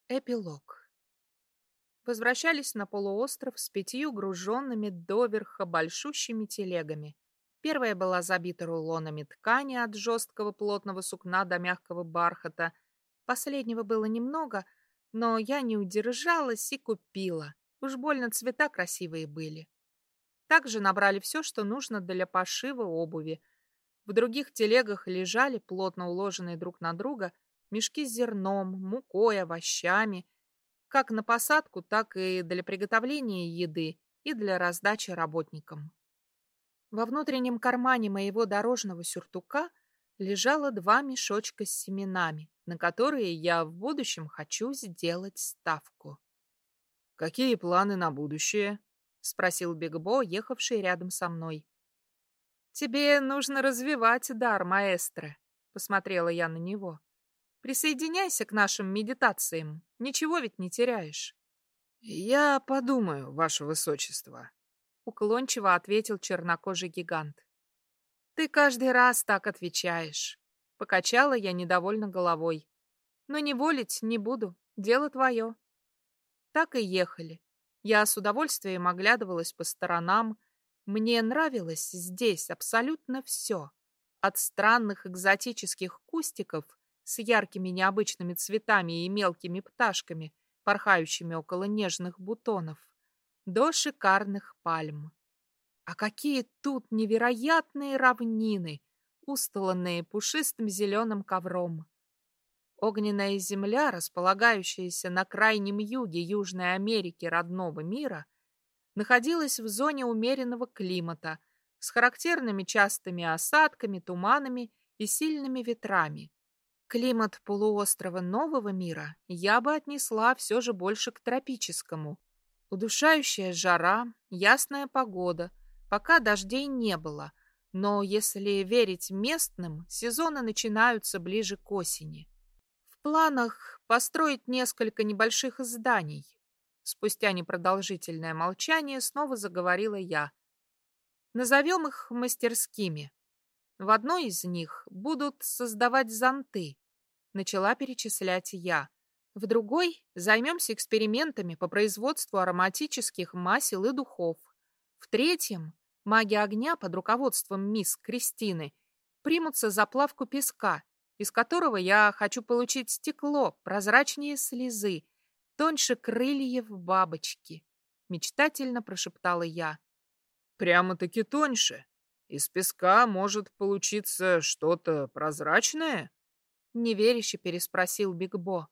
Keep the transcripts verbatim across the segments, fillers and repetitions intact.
Эпилог. Возвращались на полуостров с пятью груженными доверха большущими телегами. Первая была забита рулонами ткани от жесткого плотного сукна до мягкого бархата. Последнего было немного, но я не удержалась и купила. Уж больно цвета красивые были. Также набрали все, что нужно для пошива обуви. В других телегах лежали, плотно уложенные друг на друга, мешки с зерном, мукой, овощами, как на посадку, так и для приготовления еды и для раздачи работникам. Во внутреннем кармане моего дорожного сюртука лежало два мешочка с семенами, на которые я в будущем хочу сделать ставку. «Какие планы на будущее?» — спросил Биг Бо, ехавший рядом со мной. «Тебе нужно развивать дар, маэстро», — посмотрела я на него. «Присоединяйся к нашим медитациям. Ничего ведь не теряешь». «Я подумаю, ваше высочество», — уклончиво ответил чернокожий гигант. «Ты каждый раз так отвечаешь», — покачала я недовольно головой. «Но не волить не буду, дело твое». Так и ехали. Я с удовольствием оглядывалась по сторонам. Мне нравилось здесь абсолютно все. От странных экзотических кустиков с яркими необычными цветами и мелкими пташками, порхающими около нежных бутонов, до шикарных пальм. А какие тут невероятные равнины, устланные пушистым зеленым ковром. Огненная земля, располагающаяся на крайнем юге Южной Америки родного мира, находилась в зоне умеренного климата с характерными частыми осадками, туманами и сильными ветрами. Климат полуострова Нового мира я бы отнесла все же больше к тропическому. Удушающая жара, ясная погода, пока дождей не было, но, если верить местным, сезоны начинаются ближе к осени. В планах построить несколько небольших зданий. Спустя непродолжительное молчание снова заговорила я. Назовем их мастерскими. В одной из них будут создавать зонты, начала перечислять я. В другой займемся экспериментами по производству ароматических масел и духов. В третьем маги огня под руководством мисс Кристины примутся за плавку песка, из которого я хочу получить стекло, прозрачнее слезы, тоньше крыльев бабочки, мечтательно прошептала я. «Прямо-таки тоньше? Из песка может получиться что-то прозрачное?» Неверяще переспросил Биг Бо.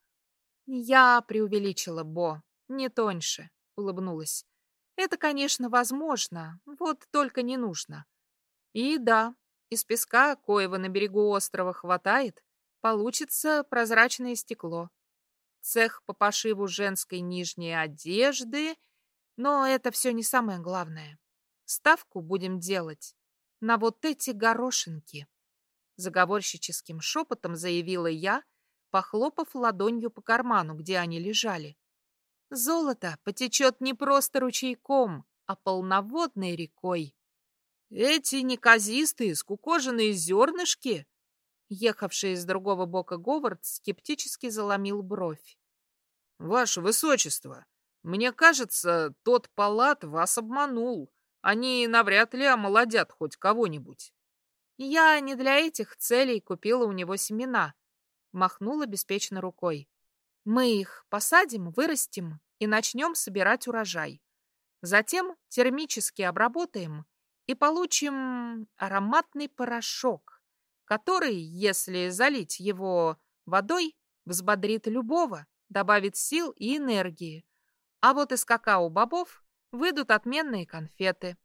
Я преувеличила, Бо, не тоньше, улыбнулась. Это, конечно, возможно, вот только не нужно. И да, из песка, коего на берегу острова хватает, получится прозрачное стекло. Цех по пошиву женской нижней одежды, но это все не самое главное. Ставку будем делать на вот эти горошинки. Заговорщическим шепотом заявила я, похлопав ладонью по карману, где они лежали. Золото потечет не просто ручейком, а полноводной рекой. «Эти неказистые, скукоженные зернышки?» Ехавший с другого бока Говард скептически заломил бровь. «Ваше высочество, мне кажется, тот палат вас обманул. Они навряд ли омолодят хоть кого-нибудь». «Я не для этих целей купила у него семена», — махнула беспечно рукой. «Мы их посадим, вырастим и начнем собирать урожай. Затем термически обработаем и получим ароматный порошок, который, если залить его водой, взбодрит любого, добавит сил и энергии. А вот из какао-бобов выйдут отменные конфеты».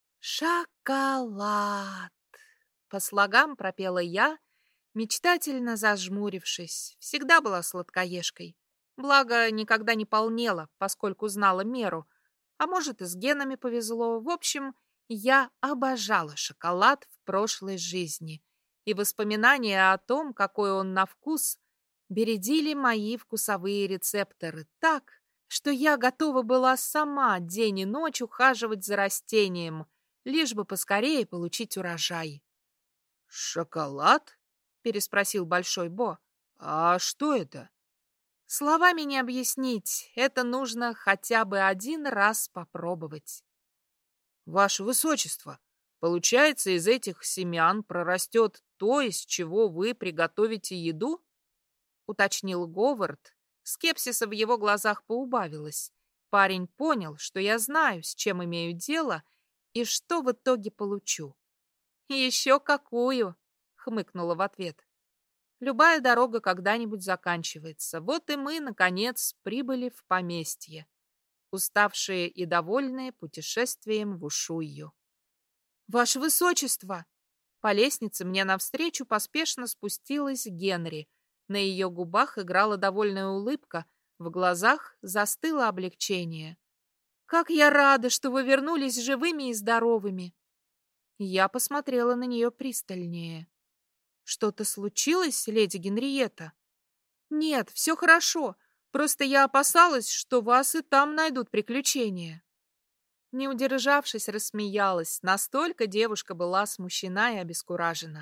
«Шоколад!» По слогам пропела я, мечтательно зажмурившись. Всегда была сладкоежкой. Благо, никогда не полнела, поскольку знала меру. А может, и с генами повезло. В общем, я обожала шоколад в прошлой жизни. И воспоминания о том, какой он на вкус, бередили мои вкусовые рецепторы так, что я готова была сама день и ночь ухаживать за растением, лишь бы поскорее получить урожай. «Шоколад?» — переспросил Большой Бо. «А что это?» Словами не объяснить, это нужно хотя бы один раз попробовать. Ваше Высочество, получается, из этих семян прорастет то, из чего вы приготовите еду? Уточнил Говард. Скепсиса в его глазах поубавилось. Парень понял, что я знаю, с чем имею дело и что в итоге получу. «Еще какую!» — хмыкнула в ответ. «Любая дорога когда-нибудь заканчивается. Вот и мы, наконец, прибыли в поместье, уставшие и довольные путешествием в Ушую. «Ваше Высочество!» По лестнице мне навстречу поспешно спустилась Генри. На ее губах играла довольная улыбка, в глазах застыло облегчение. «Как я рада, что вы вернулись живыми и здоровыми!» Я посмотрела на нее пристальнее. «Что-то случилось, леди Генриетта?» «Нет, все хорошо. Просто я опасалась, что вас и там найдут приключения». Не удержавшись, рассмеялась. Настолько девушка была смущена и обескуражена.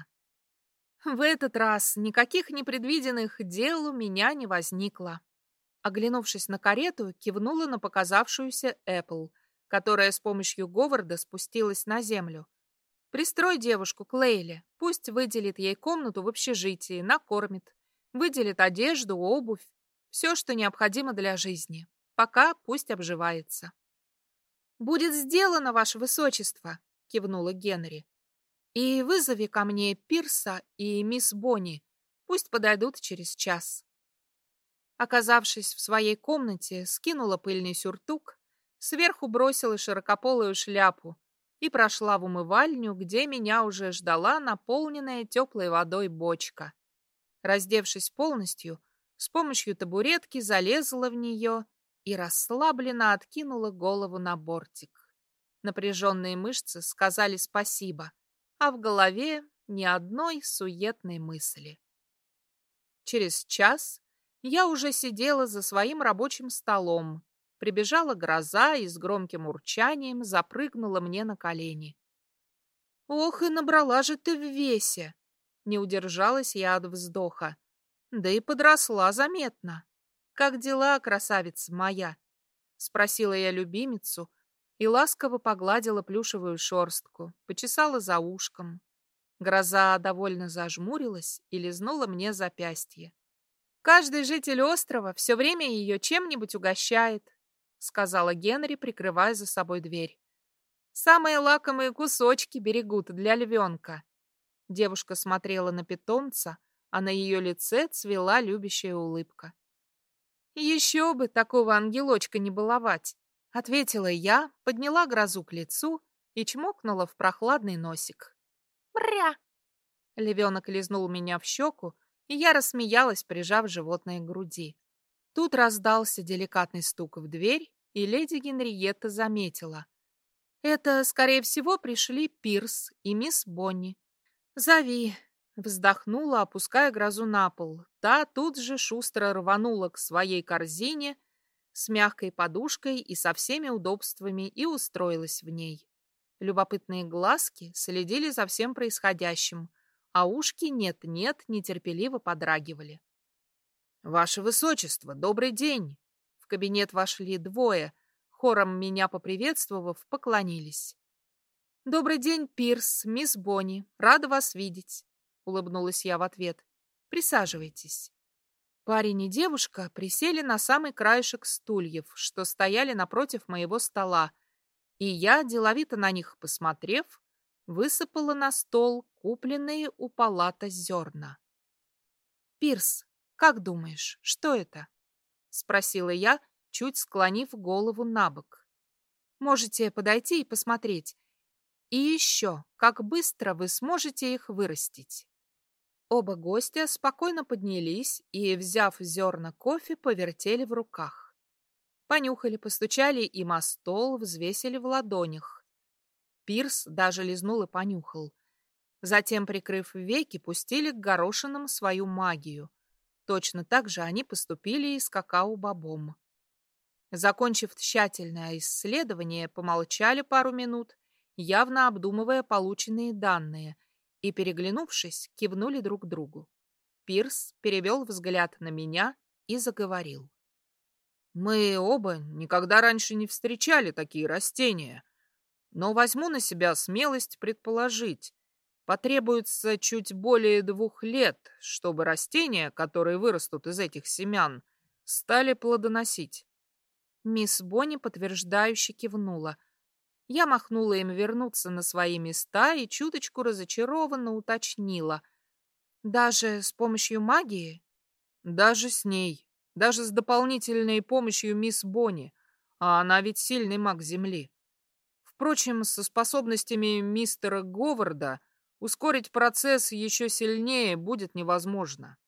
В этот раз никаких непредвиденных дел у меня не возникло. Оглянувшись на карету, кивнула на показавшуюся Эппл, которая с помощью Говарда спустилась на землю. «Пристрой девушку к Лейле, пусть выделит ей комнату в общежитии, накормит, выделит одежду, обувь, все, что необходимо для жизни. Пока пусть обживается». «Будет сделано, Ваше Высочество», — кивнула Генри. «И вызови ко мне Пирса и мисс Бонни. Пусть подойдут через час». Оказавшись в своей комнате, скинула пыльный сюртук, сверху бросила широкополую шляпу и прошла в умывальню, где меня уже ждала наполненная теплой водой бочка. Раздевшись полностью, с помощью табуретки залезла в нее и расслабленно откинула голову на бортик. Напряженные мышцы сказали спасибо, а в голове ни одной суетной мысли. Через час я уже сидела за своим рабочим столом. Прибежала гроза и с громким урчанием запрыгнула мне на колени. «Ох, и набрала же ты в весе!» Не удержалась я от вздоха. Да и подросла заметно. «Как дела, красавица моя?» — спросила я любимицу и ласково погладила плюшевую шерстку, почесала за ушком. Гроза довольно зажмурилась и лизнула мне запястье. «Каждый житель острова все время ее чем-нибудь угощает», — сказала Генри, прикрывая за собой дверь. «Самые лакомые кусочки берегут для львенка». Девушка смотрела на питомца, а на ее лице цвела любящая улыбка. «Еще бы такого ангелочка не баловать», — ответила я, подняла грозу к лицу и чмокнула в прохладный носик. «Мря!» Львенок лизнул меня в щеку, и я рассмеялась, прижав животное к груди. Тут раздался деликатный стук в дверь, и леди Генриетта заметила. «Это, скорее всего, пришли Пирс и мисс Бонни». «Зови», — вздохнула, опуская грозу на пол. Та тут же шустро рванула к своей корзине с мягкой подушкой и со всеми удобствами и устроилась в ней. Любопытные глазки следили за всем происходящим, а ушки нет-нет нетерпеливо подрагивали. «Ваше Высочество, добрый день!» В кабинет вошли двое, хором меня поприветствовав, поклонились. «Добрый день, Пирс, мисс Бонни, рада вас видеть», — улыбнулась я в ответ. «Присаживайтесь». Парень и девушка присели на самый краешек стульев, что стояли напротив моего стола, и я, деловито на них посмотрев, высыпала на стол купленные у палата зерна. «Пирс, как думаешь, что это?» — спросила я, чуть склонив голову на бок. «Можете подойти и посмотреть. И еще, как быстро вы сможете их вырастить?» Оба гостя спокойно поднялись и, взяв зерна кофе, повертели в руках. Понюхали, постучали им о стол, взвесили в ладонях. Пирс даже лизнул и понюхал. Затем, прикрыв веки, пустили к горошинам свою магию. Точно так же они поступили и с какао-бобом. Закончив тщательное исследование, помолчали пару минут, явно обдумывая полученные данные, и, переглянувшись, кивнули друг другу. Пирс перевел взгляд на меня и заговорил. Мы оба никогда раньше не встречали такие растения, но возьму на себя смелость предположить, потребуется чуть более двух лет, чтобы растения, которые вырастут из этих семян, стали плодоносить. Мисс Бонни подтверждающе кивнула. Я махнула им вернуться на свои места и чуточку разочарованно уточнила. Даже с помощью магии? Даже с ней, даже с дополнительной помощью мисс Бонни, а она ведь сильный маг Земли. Впрочем, со способностями мистера Говарда ускорить процесс еще сильнее будет невозможно.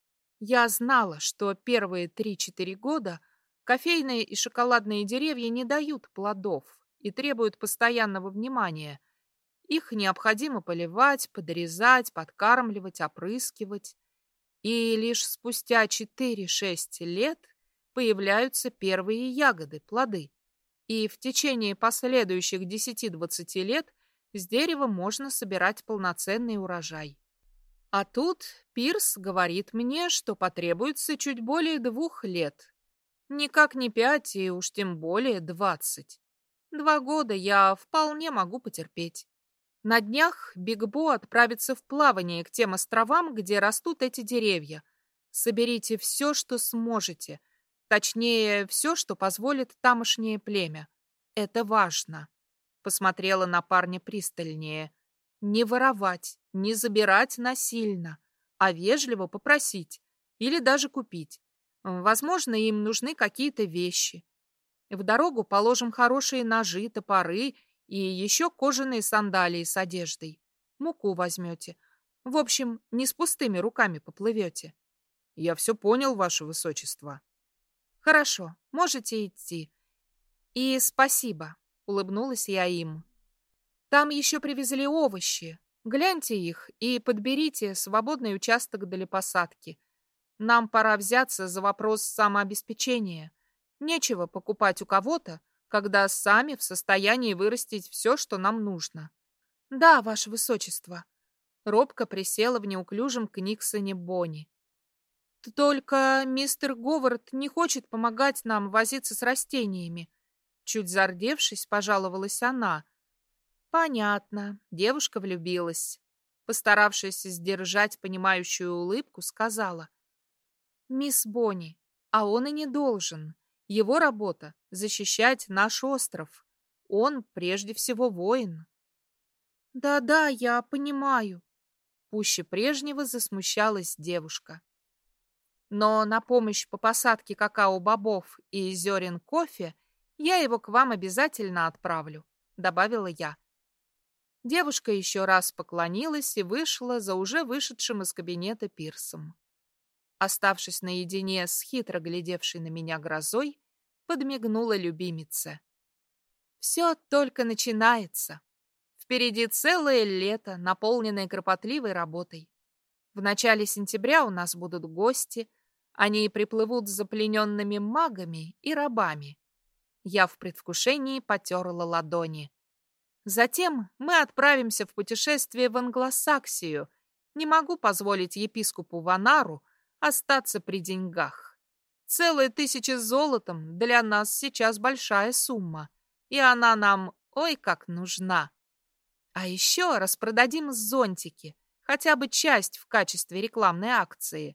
Я знала, что первые три-четыре года кофейные и шоколадные деревья не дают плодов и требуют постоянного внимания. Их необходимо поливать, подрезать, подкармливать, опрыскивать. И лишь спустя четыре-шесть лет появляются первые ягоды, плоды. И в течение последующих десяти-двадцати лет с дерева можно собирать полноценный урожай. А тут Пирс говорит мне, что потребуется чуть более двух лет. Никак не пять и уж тем более двадцать. Два года я вполне могу потерпеть. На днях Биг Бо отправится в плавание к тем островам, где растут эти деревья. Соберите все, что сможете. Точнее, все, что позволит тамошнее племя. Это важно. Посмотрела на парня пристальнее. Не воровать, не забирать насильно, а вежливо попросить или даже купить. Возможно, им нужны какие-то вещи. В дорогу положим хорошие ножи, топоры и еще кожаные сандалии с одеждой. Муку возьмете. В общем, не с пустыми руками поплывете. Я все понял, ваше высочество. Хорошо, можете идти. И спасибо, улыбнулась я им. Там еще привезли овощи. Гляньте их и подберите свободный участок для посадки. Нам пора взяться за вопрос самообеспечения. Нечего покупать у кого-то, когда сами в состоянии вырастить все, что нам нужно. Да, ваше высочество. Робко присела в неуклюжем книгсоне Бонни. Только мистер Говард не хочет помогать нам возиться с растениями. Чуть зардевшись, пожаловалась она. Понятно, девушка влюбилась. Постаравшись сдержать понимающую улыбку, сказала. Мисс Бонни, а он и не должен. Его работа — защищать наш остров. Он прежде всего воин. Да-да, я понимаю. Пуще прежнего засмущалась девушка. Но на помощь по посадке какао-бобов и зерен кофе я его к вам обязательно отправлю, добавила я. Девушка еще раз поклонилась и вышла за уже вышедшим из кабинета Пирсом. Оставшись наедине с хитро глядевшей на меня грозой, подмигнула любимице. Все только начинается. Впереди целое лето, наполненное кропотливой работой. В начале сентября у нас будут гости. Они приплывут с заплененными магами и рабами. Я в предвкушении потерла ладони. Затем мы отправимся в путешествие в Англосаксию. Не могу позволить епископу Ванару остаться при деньгах. Целая тысяча золотом для нас сейчас большая сумма, и она нам ой как нужна. А еще распродадим зонтики, хотя бы часть в качестве рекламной акции.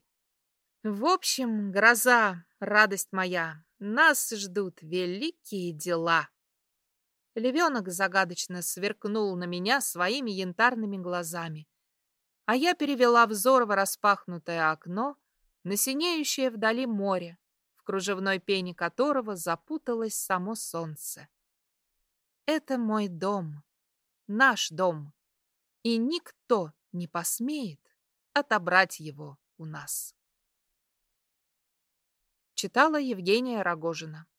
В общем, гроза, радость моя, нас ждут великие дела. Львенок загадочно сверкнул на меня своими янтарными глазами, а я перевела взор в распахнутое окно, на синеющее вдали море, в кружевной пене которого запуталось само солнце. Это мой дом, наш дом, и никто не посмеет отобрать его у нас. Читала Евгения Рогожина.